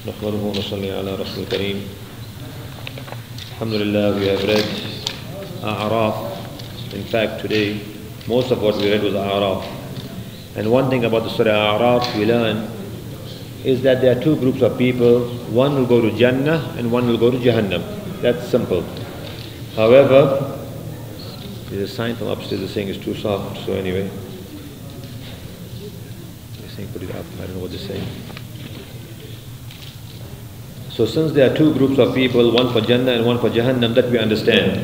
نحمده ونصلي على رسول الكريم. Alhamdulillah, we have read A'raf. In fact, today, most of what we read was A'raf. And one thing about the Surah A'raf we learn is that there are two groups of people. One will go to Jannah and one will go to Jahannam. That's simple. However, there's a sign from upstairs that's saying it's too soft, so anyway. They're saying put it up, I don't know what they're saying. So since there are two groups of people, one for Jannah and one for Jahannam, that we understand.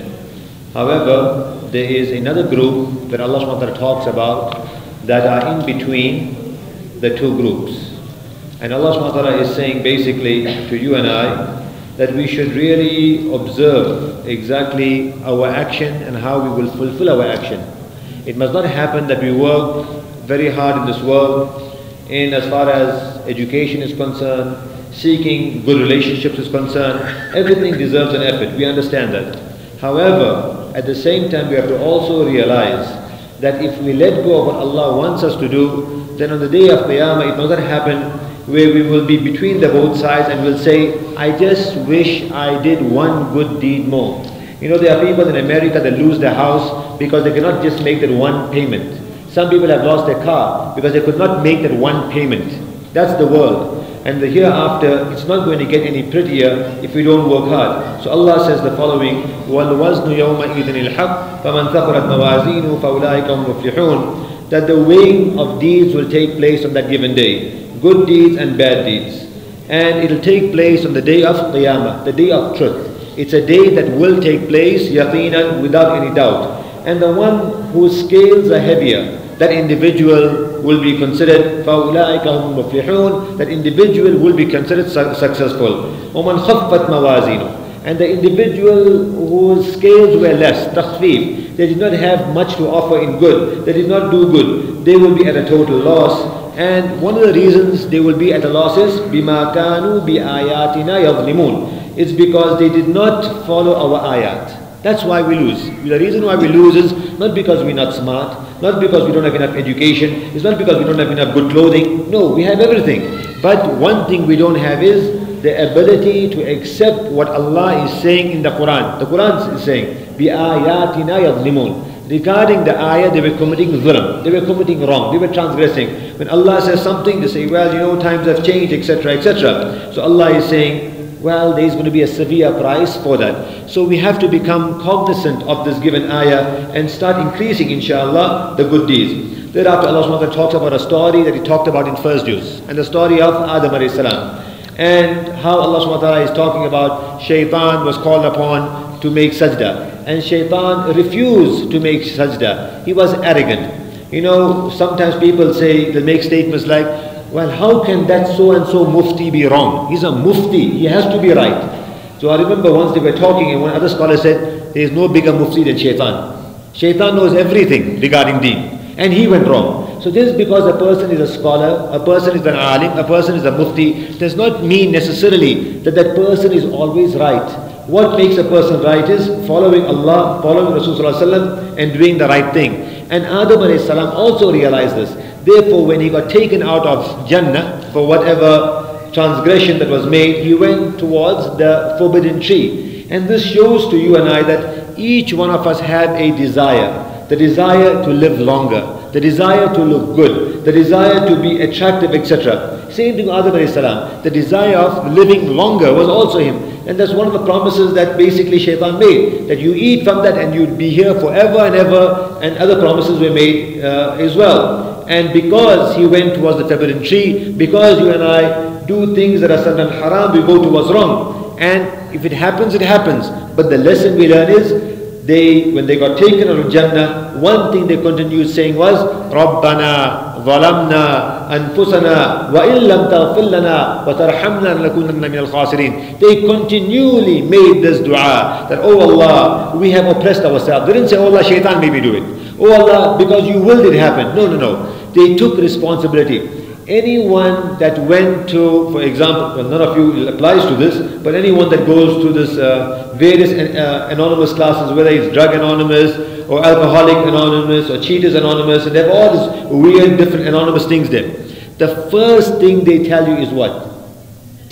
However, there is another group that Allah subhanahu wa ta'ala talks about that are in between the two groups. And Allah subhanahu wa ta'ala is saying basically to you and I that we should really observe exactly our action and how we will fulfill our action. It must not happen that we work very hard in this world in as far as education is concerned, seeking good relationships is concerned. Everything deserves an effort, we understand that. However, at the same time we have to also realize that if we let go of what Allah wants us to do, then on the day of Qiyamah it must not happen where we will be between the both sides and will say, I just wish I did one good deed more. You know, there are people in America that lose their house because they cannot just make that one payment. Some people have lost their car because they could not make that one payment. That's the world. And the hereafter, it's not going to get any prettier if we don't work hard. So Allah says the following, وَالْوَزْنُ يَوْمَئِذٍ الْحَقِّ فَمَنْ ثَقُلَتْ مَوَازِينُهُ فَأُولَٰئِكَ هُمُ الْمُفْلِحُونَ. That the weighing of deeds will take place on that given day. Good deeds and bad deeds. And it'll take place on the day of Qiyamah, the day of truth. It's a day that will take place, yaqinan, without any doubt. And the one whose scales are heavier, that individual will be considered فَأُولَٰئِكَ هُمُ الْمُفْلِحُونَ. That individual will be considered successful. وَمَنْ خَفَّتْ مَوَازِينُهُ. And the individual whose scales were less, takhfif, they did not have much to offer in good, they did not do good, they will be at a total loss. And one of the reasons they will be at a loss is بِمَا كَانُوا بِآيَاتِنَا يَظْلِمُونَ. It's because they did not follow our ayat. That's why we lose. The reason why we lose is not because we're not smart, not because we don't have enough education, it's not because we don't have enough good clothing. No, we have everything. But one thing we don't have is the ability to accept what Allah is saying in the Quran. The Quran is saying, بِآيَاتِنَا يَظْلِمُونَ. Regarding the ayah, they were committing zulm, they were committing wrong, they were transgressing. When Allah says something, they say, well, you know, times have changed, etc., etc. So Allah is saying, well, there is going to be a severe price for that. So we have to become cognizant of this given ayah and start increasing, inshallah, the good deeds. Thereafter, Allah subhanahu wa ta'ala talks about a story that He talked about in first juz, and the story of Adam alayhi salam. And how Allah subhanahu wa ta'ala is talking about shaitan was called upon to make sajda. And shaitan refused to make sajda. He was arrogant. You know, sometimes people say, they make statements like, well, how can that so-and-so mufti be wrong? He's a mufti, he has to be right. So I remember once they were talking and one other scholar said, there is no bigger mufti than shaitan. Shaitan knows everything regarding deen. And he went wrong. So just because a person is a scholar, a person is an alim, a person is a mufti, does not mean necessarily that that person is always right. What makes a person right is following Allah, following Rasulullah and doing the right thing. And Adam alayhi salam also realized this. Therefore, when he got taken out of Jannah for whatever transgression that was made, he went towards the forbidden tree. And this shows to you and I that each one of us have a desire. The desire to live longer, the desire to look good, the desire to be attractive, etc. Same thing with Adam alayhi salam. The desire of living longer was also him. And that's one of the promises that basically shaitan made. That you eat from that and you'd be here forever and ever. And other promises were made as well. And because he went towards the forbidden tree, because you and I do things that are certain haram, we go towards wrong. And if it happens, it happens. But the lesson we learn is, when they got taken out of Jannah, one thing they continued saying was, رَبَّنَا ظَلَمْنَا أَنفُسَنَا وَإِن لَمْ تَغْفِرْ لَنَا وَتَرْحَمْنَا لَنَكُونَنَّ مِنَ الْخَاسِرِينَ. They continually made this dua, that, oh Allah, we have oppressed ourselves. They didn't say, oh Allah, shaitan made me do it. Oh Allah, because you willed it happen. No, no, no. They took responsibility. Anyone that went to, for example, well, none of you applies to this, but anyone that goes to this various anonymous classes, whether it's Drug Anonymous or Alcoholic Anonymous or Cheaters Anonymous, and they have all these weird different anonymous things there. The first thing they tell you is what?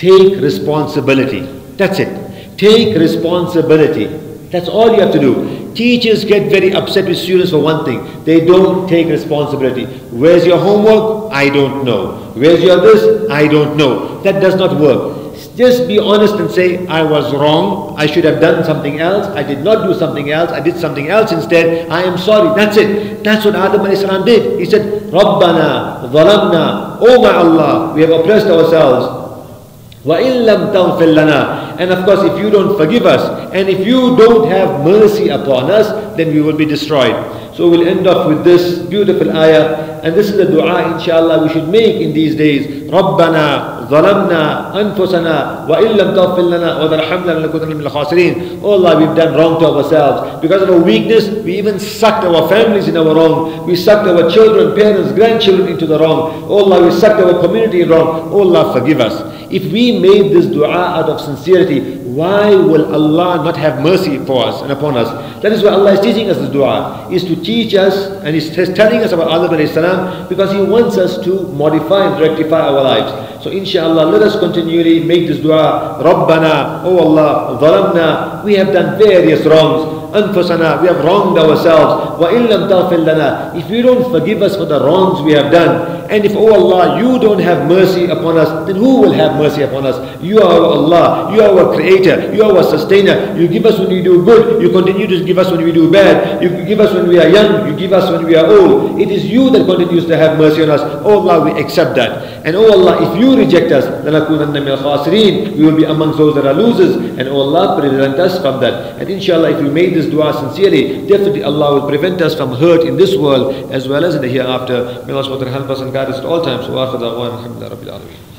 take responsibility. That's it. Take responsibility. That's all you have to do. Teachers get very upset with students for one thing. They don't take responsibility. Where's your homework? I don't know. Where's your this? I don't know. That does not work. Just be honest and say, I was wrong. I should have done something else. I did not do something else. I did something else instead. I am sorry. That's it. That's what Adam alayhi salam did. He said, Rabbana, Zalamna, oh my Allah, we have oppressed ourselves. وَإِن لَمْ تَغْفِرْ لَنَا. And of course, if you don't forgive us, and if you don't have mercy upon us, then we will be destroyed. So we'll end off with this beautiful ayah, and this is the dua inshallah we should make in these days. رَبَّنَا ظَلَمْنَا أَنفُسَنَا وَإِن لَمْ تَغْفِرْ لَنَا وَتَرْحَمْنَا لَنَكُونَنَّ مِنَ الْخَاسِرِينَ. Oh Allah, we've done wrong to ourselves. Because of our weakness, we even sucked our families in our wrong. We sucked our children, parents, grandchildren into the wrong. Oh Allah, we sucked our community wrong. Oh Allah, forgive us. If we made this dua out of sincerity, why will Allah not have mercy for us and upon us? That is why Allah is teaching us this dua, is to teach us, and He's telling us about Adam alayhi salam, because He wants us to modify and rectify our lives. So inshallah, let us continually make this dua. Rabbana, oh Allah, zalamna, we have done various wrongs. Anfusana, we have wronged ourselves. وَإِن لَمْ تَغْفِرْ لَنَا. If you don't forgive us for the wrongs we have done, and if, oh Allah, you don't have mercy upon us, then who will have mercy upon us? You are our Allah, you are our creator, you are our sustainer. You give us when we do good, you continue to give us when we do bad. You give us when we are young, you give us when we are old. It is you that continues to have mercy on us. Oh Allah, we accept that. And oh Allah, if you reject us, لَنَكُونَنَّ مِنَ الْخَاسِرِينَ, we will be amongst those that are losers. And oh Allah, prevent us from that. And inshallah, if we made this dua sincerely, definitely Allah will prevent us from hurt in this world as well as in the hereafter. May Allah subhanahu wa ta'ala help us and guide us at all times. Wa akhir da'wana alhamdulillahi rabbil alamin.